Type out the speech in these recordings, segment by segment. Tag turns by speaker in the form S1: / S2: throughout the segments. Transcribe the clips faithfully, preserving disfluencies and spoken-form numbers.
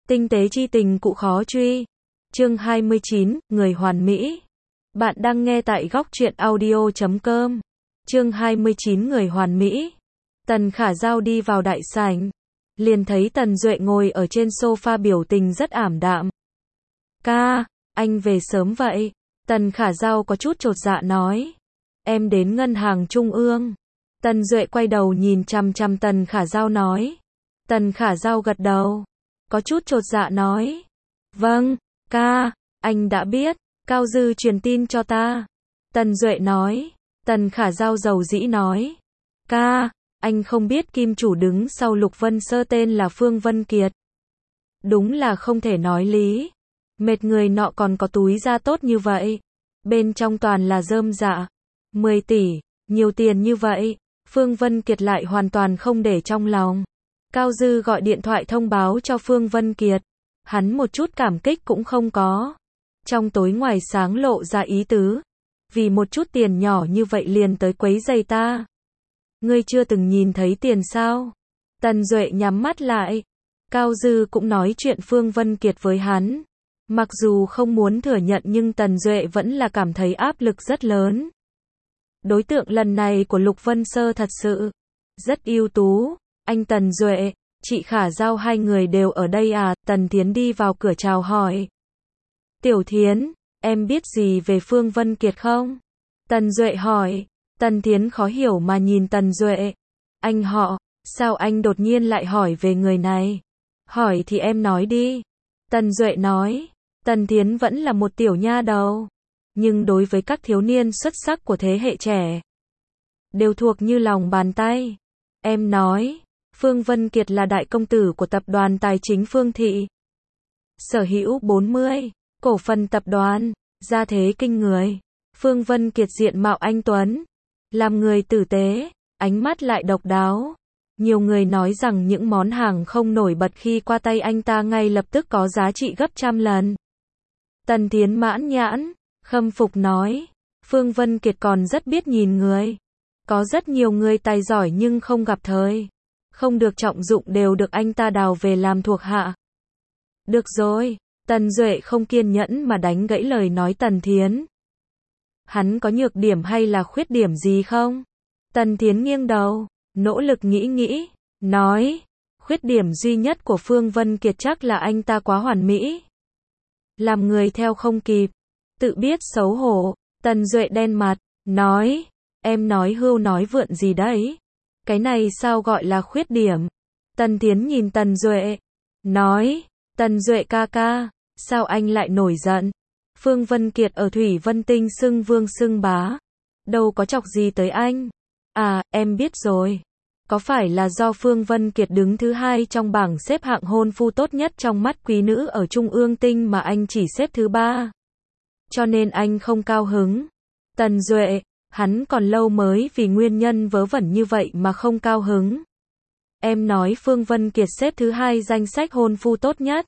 S1: Tinh tế chi tình cụ khó truy. Chương hai mươi chín, Người hoàn mỹ. Bạn đang nghe tại góc truyện audio chấm com. Chương hai mươi chín Người hoàn mỹ. Tần Khả Dao đi vào đại sảnh, liền thấy Tần Duệ ngồi ở trên sofa biểu tình rất ảm đạm. Ca, anh về sớm vậy? Tần Khả Dao có chút chột dạ nói. Em đến ngân hàng trung ương. Tần Duệ quay đầu nhìn chằm chằm Tần Khả Dao nói. Tần Khả Dao gật đầu, có chút chột dạ nói. Vâng, ca, anh đã biết, Cao Dư truyền tin cho ta. Tần Duệ nói. Tần Khả Dao dầu dĩ nói. Ca, anh không biết kim chủ đứng sau Lục Vân Sơ tên là Phương Vân Kiệt. Đúng là không thể nói lý. Mệt người nọ còn có túi da tốt như vậy. Bên trong toàn là rơm dạ. mười tỷ, nhiều tiền như vậy. Phương Vân Kiệt lại hoàn toàn không để trong lòng. Cao Dư gọi điện thoại thông báo cho Phương Vân Kiệt. Hắn một chút cảm kích cũng không có. Trong tối ngoài sáng lộ ra ý tứ. Vì một chút tiền nhỏ như vậy liền tới quấy rầy ta. Ngươi chưa từng nhìn thấy tiền sao? Tần Duệ nhắm mắt lại. Cao Dư cũng nói chuyện Phương Vân Kiệt với hắn. Mặc dù không muốn thừa nhận nhưng Tần Duệ vẫn là cảm thấy áp lực rất lớn. Đối tượng lần này của Lục Vân Sơ thật sự rất ưu tú. Anh Tần Duệ, chị Khả Dao hai người đều ở đây à? Tần Thiến đi vào cửa chào hỏi. Tiểu Thiến, em biết gì về Phương Vân Kiệt không? Tần Duệ hỏi. Tần Thiến khó hiểu mà nhìn Tần Duệ. Anh họ, sao anh đột nhiên lại hỏi về người này? Hỏi thì em nói đi. Tần Duệ nói. Tần Thiến vẫn là một tiểu nha đầu. Nhưng đối với các thiếu niên xuất sắc của thế hệ trẻ, đều thuộc như lòng bàn tay. Em nói. Phương Vân Kiệt là đại công tử của tập đoàn tài chính Phương Thị. Sở hữu bốn mươi cổ phần tập đoàn, gia thế kinh người. Phương Vân Kiệt diện mạo anh tuấn, làm người tử tế, ánh mắt lại độc đáo. Nhiều người nói rằng những món hàng không nổi bật khi qua tay anh ta ngay lập tức có giá trị gấp trăm lần. Tần Thiến mãn nhãn, khâm phục nói. Phương Vân Kiệt còn rất biết nhìn người. Có rất nhiều người tài giỏi nhưng không gặp thời, không được trọng dụng đều được anh ta đào về làm thuộc hạ. Được rồi, Tần Duệ không kiên nhẫn mà đánh gãy lời nói Tần Thiến. Hắn có nhược điểm hay là khuyết điểm gì không? Tần Thiến nghiêng đầu, nỗ lực nghĩ nghĩ, nói. Khuyết điểm duy nhất của Phương Vân Kiệt chắc là anh ta quá hoàn mỹ. Làm người theo không kịp, tự biết xấu hổ. Tần Duệ đen mặt, nói. Em nói hưu nói vượn gì đấy? Cái này sao gọi là khuyết điểm? Tần Thiến nhìn Tần Duệ, nói. Tần Duệ ca ca, sao anh lại nổi giận? Phương Vân Kiệt ở Thủy Vân Tinh xưng vương xưng bá, đâu có chọc gì tới anh. À, em biết rồi. Có phải là do Phương Vân Kiệt đứng thứ hai trong bảng xếp hạng hôn phu tốt nhất trong mắt quý nữ ở Trung ương Tinh mà anh chỉ xếp thứ ba? Cho nên anh không cao hứng. Tần Duệ, hắn còn lâu mới vì nguyên nhân vớ vẩn như vậy mà không cao hứng. Em nói Phương Vân Kiệt xếp thứ hai danh sách hôn phu tốt nhất.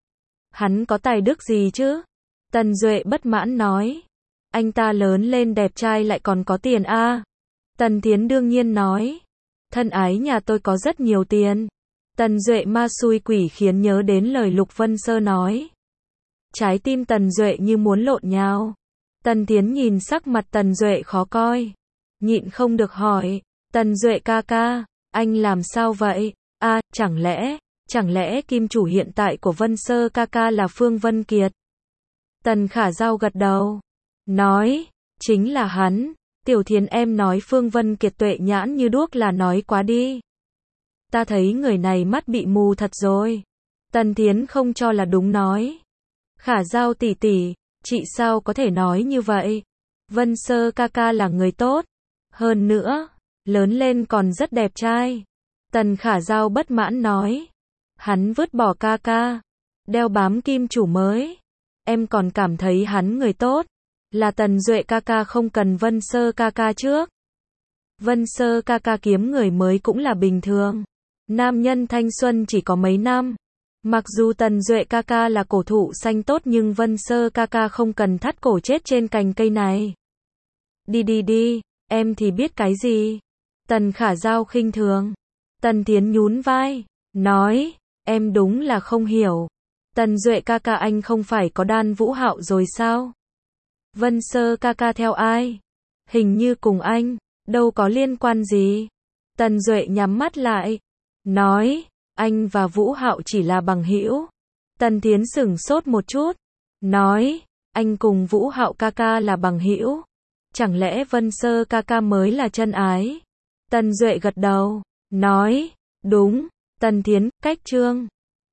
S1: Hắn có tài đức gì chứ? Tần Duệ bất mãn nói. Anh ta lớn lên đẹp trai lại còn có tiền a. À? Tần Thiến đương nhiên nói. Thân ái nhà tôi có rất nhiều tiền. Tần Duệ ma xui quỷ khiến nhớ đến lời Lục Vân Sơ nói. Trái tim Tần Duệ như muốn lộn nhào. Tần Thiến nhìn sắc mặt Tần Duệ khó coi, nhịn không được hỏi. Tần Duệ ca ca, anh làm sao vậy? À, chẳng lẽ, chẳng lẽ kim chủ hiện tại của Vân Sơ ca ca là Phương Vân Kiệt? Tần Khả Dao gật đầu, nói. Chính là hắn. Tiểu Thiến em nói Phương Vân Kiệt tuệ nhãn như đuốc là nói quá đi. Ta thấy người này mắt bị mù thật rồi. Tần Thiến không cho là đúng nói. Khả Dao tỷ tỷ, chị sao có thể nói như vậy? Vân Sơ ca ca là người tốt. Hơn nữa, lớn lên còn rất đẹp trai. Tần Khả Dao bất mãn nói. Hắn vứt bỏ ca ca, đeo bám kim chủ mới. Em còn cảm thấy hắn người tốt. Là Tần Duệ ca ca không cần Vân Sơ ca ca trước. Vân Sơ ca ca kiếm người mới cũng là bình thường. Nam nhân thanh xuân chỉ có mấy năm. Mặc dù Tần Duệ ca ca là cổ thụ xanh tốt nhưng Vân Sơ ca ca không cần thắt cổ chết trên cành cây này. Đi đi đi, em thì biết cái gì? Tần Khả Dao khinh thường. Tần Thiến nhún vai, nói, em đúng là không hiểu. Tần Duệ ca ca anh không phải có Đan Vũ Hạo rồi sao? Vân Sơ ca ca theo ai? Hình như cùng anh, đâu có liên quan gì. Tần Duệ nhắm mắt lại, nói, anh và Vũ Hạo chỉ là bằng hữu. Tần Thiến sửng sốt một chút, nói, anh cùng Vũ Hạo ca ca là bằng hữu, chẳng lẽ Vân Sơ ca ca mới là chân ái? Tần Duệ gật đầu, nói, đúng. Tần Thiến, cách Trương